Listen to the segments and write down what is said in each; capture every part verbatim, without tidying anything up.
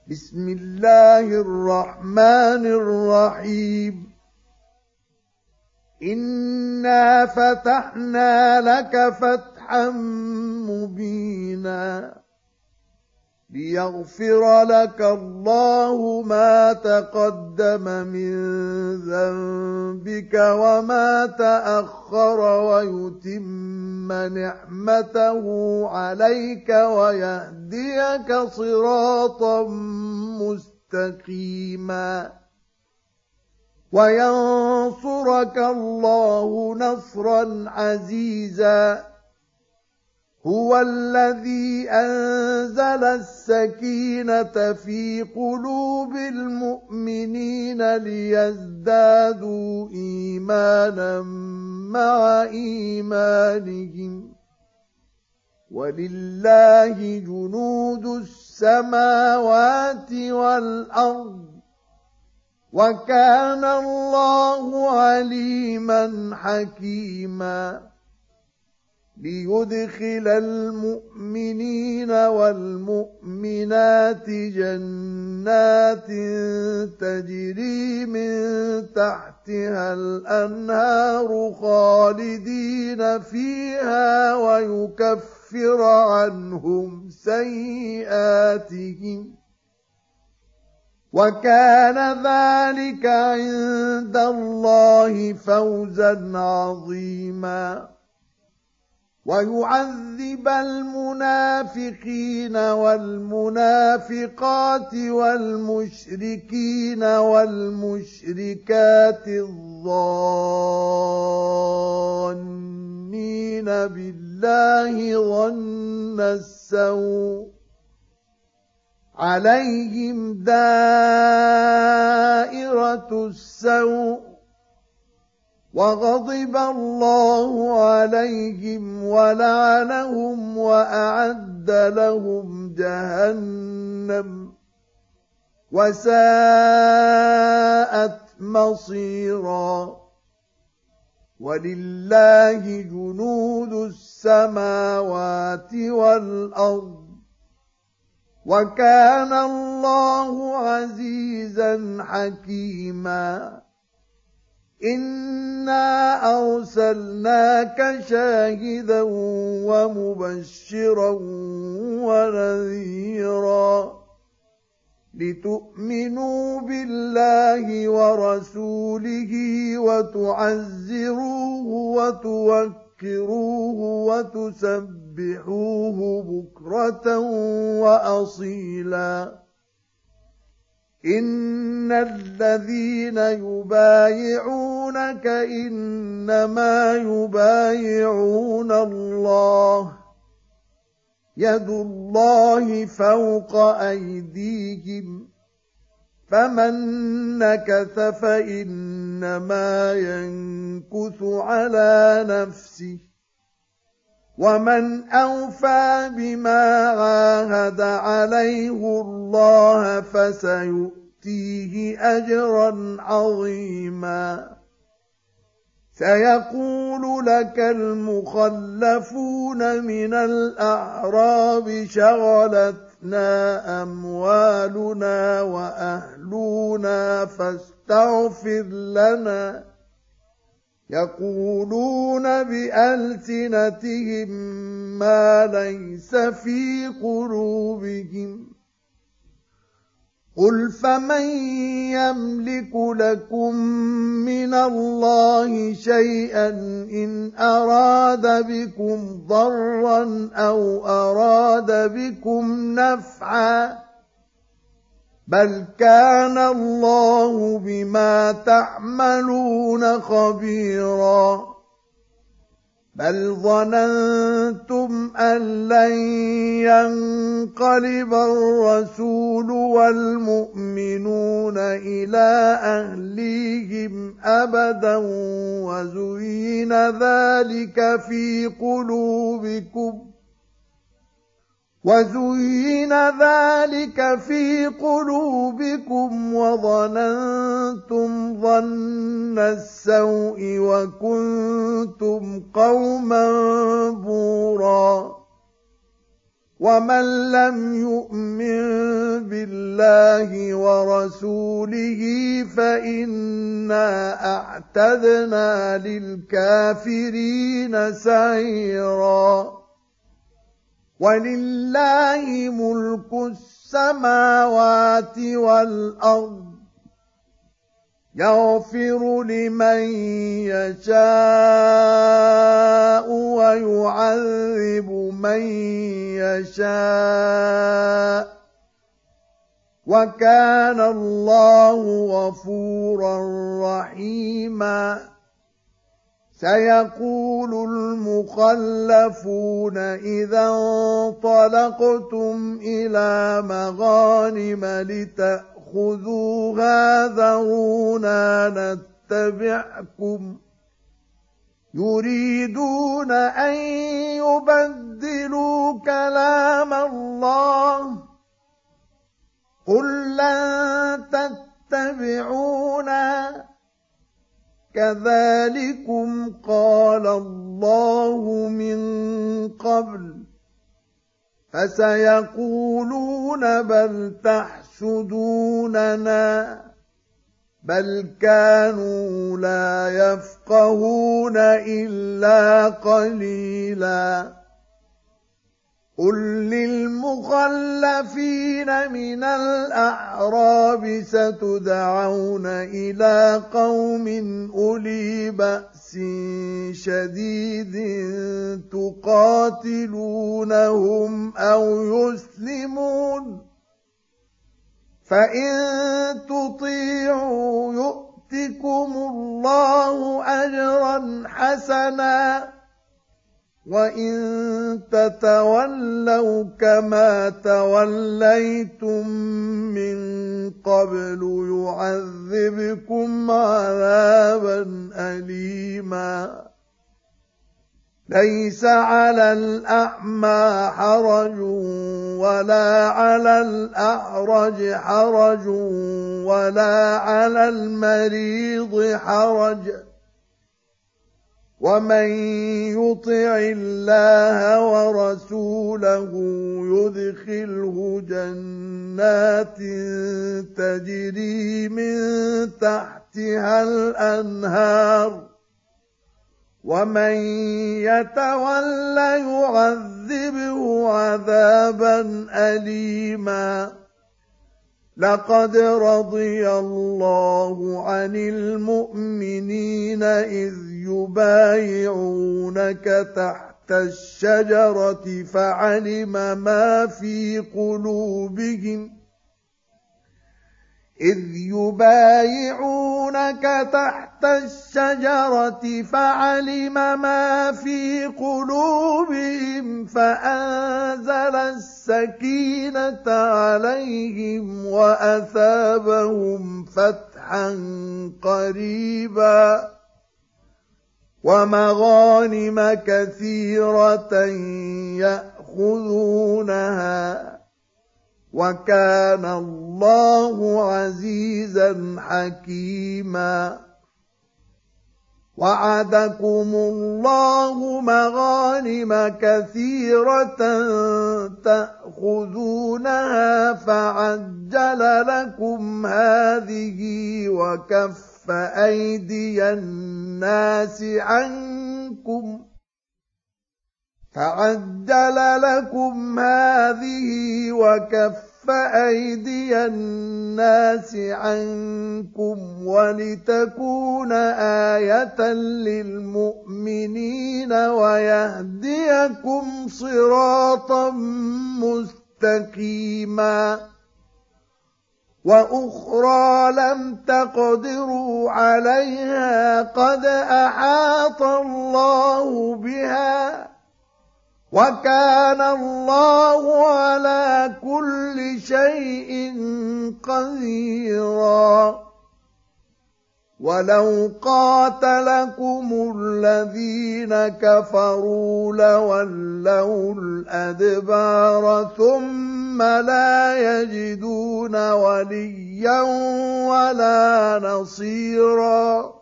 بسم الله الرحمن الرحيم إنا فتحنا لك فتحا مبينا ليغفر لك الله ما تقدم من ذنبك وما تأخر ويتم نعمته عليك ويهديك صراطا مستقيما وينصرك الله نصرا عزيزا هو الذي أنزل السكينة في قلوب المؤمنين ليزدادوا إيمانا مع إيمانهم ولله جنود السماوات والأرض وكان الله عليما حكيما ليدخل المؤمنين والمؤمنات جنات تجري من تحتها الأنهار خالدين فيها ويكفر عنهم سيئاتهم وكان ذلك عند الله فوزا عظيما ويعذب المنافقين والمنافقات والمشركين والمشركات الظانين بالله ظن السوء عليهم دائرة السوء وغضب الله عليهم ولعنهم وأعد لهم جهنم وساءت مصيرا ولله جنود السماوات والأرض وكان الله عزيزا حكيما إنا أرسلناك شاهدا ومبشرا ونذيرا لتؤمنوا بالله ورسوله وتعزروه وتوكروه وتسبحوه بكرة وأصيلا إن الذين يبايعونك إنما يبايعون الله يد الله فوق أيديهم فمن نكث فإنما ينكث على نفسه ومن أوفى بما عاهد عليه الله فسيؤتيه أجرا عظيما سيقول لك المخلفون من الأعراب شغلتنا أموالنا وأهلنا فاستغفر لنا يقولون بألسنتهم ما ليس في قلوبهم قل فمن يملك لكم من الله شيئا إن أراد بكم ضرا أو أراد بكم نفعا بل كان الله بما تعملون خبيرا بل ظننتم أن لن ينقلب الرسول والمؤمنون إلى أهليهم أبدا وزين ذلك في قلوبكم وزين ذلك في قلوبكم وظننتم ظن السوء وكنتم قوما بورا ومن لم يؤمن بالله الله ورسوله فإنا أعتدنا للكافرين سعيرا ولله ملك السماوات والأرض يغفر لمن يشاء ويعذب من يشاء وكان الله غفورا رحيما سيقول المخلفون إذا انطلقتم إلى مغانم لتأخذوها ذرونا نتبعكم يريدون أن يبدلوا كلام الله قل لن تتبعونا كذلكم قال الله من قبل فسيقولون بل تحسدوننا بل كانوا لا يفقهون إلا قليلا قل للمخلفين من الأعراب ستدعون إلى قوم أولي بأس شديد تقاتلونهم أو يسلمون فإن تطيعوا يؤتكم الله أجرا حسنا وإن تتولوا كما توليتم من قبل يعذبكم عذابا أليما ليس على الأعمى حرج ولا على الأعرج حرج ولا على المريض حرج ومن يطع الله ورسوله يدخله جنات تجري من تحتها الأنهار ومن يتول يعذبه عذابا أليما لقد رضي الله عن المؤمنين إذ يبايعونك تحت الشجرة فعلم ما في قلوبهم إذ يبايعونك تحت الشجرة فعلم ما في قلوبهم فأنزل السكينة عليهم وأثابهم فتحا قريبا ومغانم كثيرة يأخذونها وكان الله عزيزا حكيما وعدكم الله مغانم كثيرة تأخذونها فعجل لكم هذه وكف أيدي الناس عنكم فعجل لكم هذه وكف أيدي الناس عنكم ولتكون آية للمؤمنين ويهديكم صراطا مستقيما وأخرى لم تقدروا عليها قد أحاط الله بها وكان الله على كل شيء قديرا ولو قاتلكم الذين كفروا لولوا الأدبار ثم لا يجدون وليا ولا نصيرا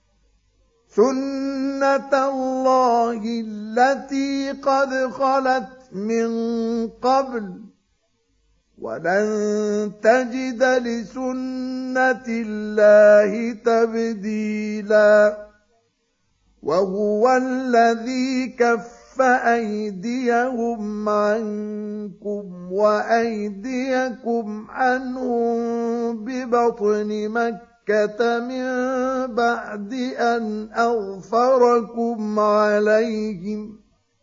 سنة الله التي قد خلت من قبل ولن تجد لسنة الله تبديلا وهو الذي كف أيديهم عنكم وأيديكم عنهم ببطن مكة من بعد أن أغفركم عليهم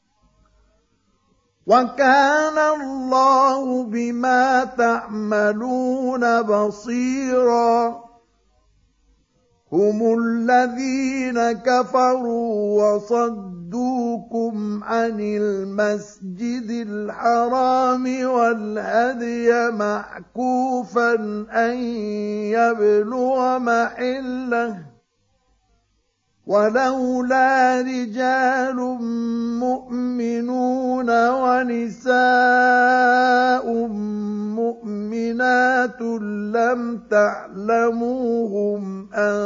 وكان الله بما تعملون بصيرا هم الذين كفروا وصدوكم عن المسجد الحرام والهدي معكوفا أن يبلغ محله ولولا رجال مؤمنون ونساء مؤمنات لم تعلموهم أن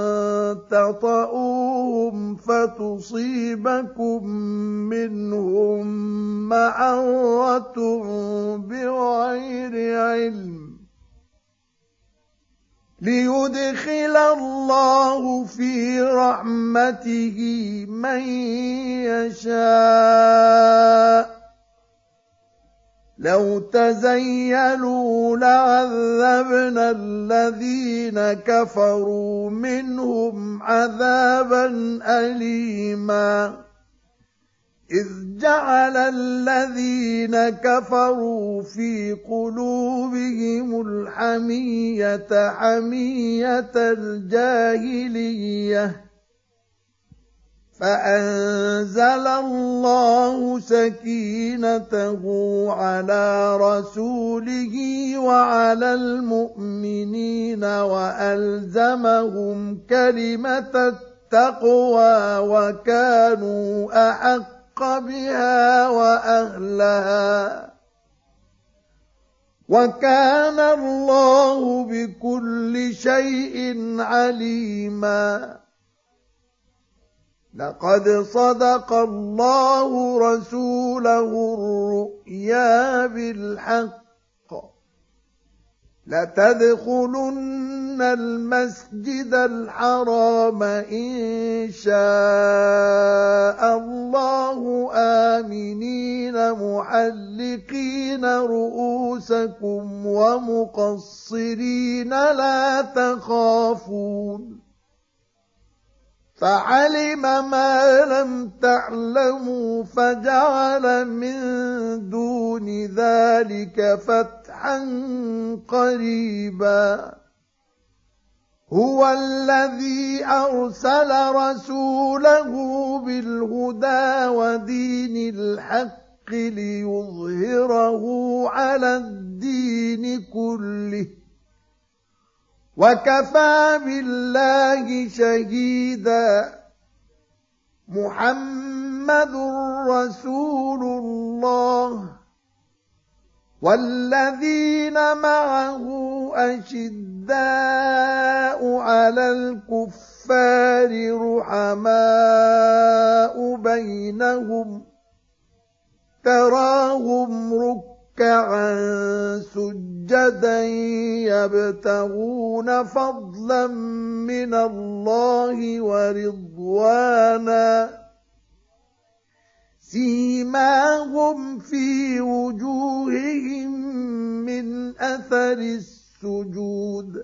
تطؤوهم فتصيبكم منهم معرة بغير علم ليدخل الله في رحمته من يشاء لو تزيلوا لعذبنا الذين كفروا منهم عذابا أليما إذ جعل الذين كفروا في قلوبهم الحمية حمية الجاهلية فأنزل الله سكينته على رسوله وعلى المؤمنين وألزمهم كلمة التقوى وكانوا أحق بها وأهلها وكان الله بكل شيء عليما لقد صدق الله رسوله الرؤيا بالحق لتدخلن المسجد الحرام إن شاء الله آمنين محلقين رؤوسكم ومقصرين لا تخافون فعلم ما لم تعلموا فجعل من دون ذلك فتحا قريبا هو الذي أرسل رسوله بالهدى ودين الحق ليظهره على الدين كله وكفى بالله شهيدا محمد رسول الله والذين معه أشداء على الكفار رحماء بينهم تراهم ركعا سجدا يبتغون فضلا من الله ورضوانا سيماهم في وجوههم من أثر السجود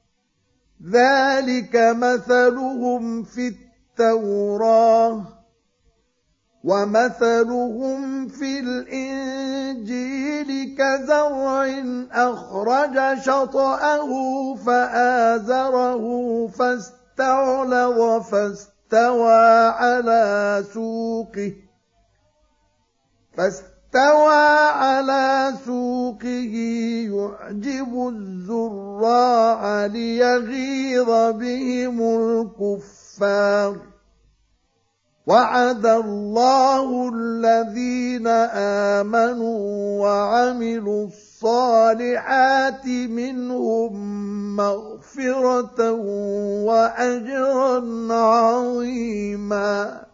ذلك مثلهم في التوراة ومثلهم في الإنجيل كزرع أخرج شطأه فآزره فاستغلظ فاستوى على سوقه فاستوى على سوقه يعجب الزراع ليغيظ بهم الكفار وعد الله الذين آمنوا وعملوا الصالحات منهم مغفرة وأجرا عظيما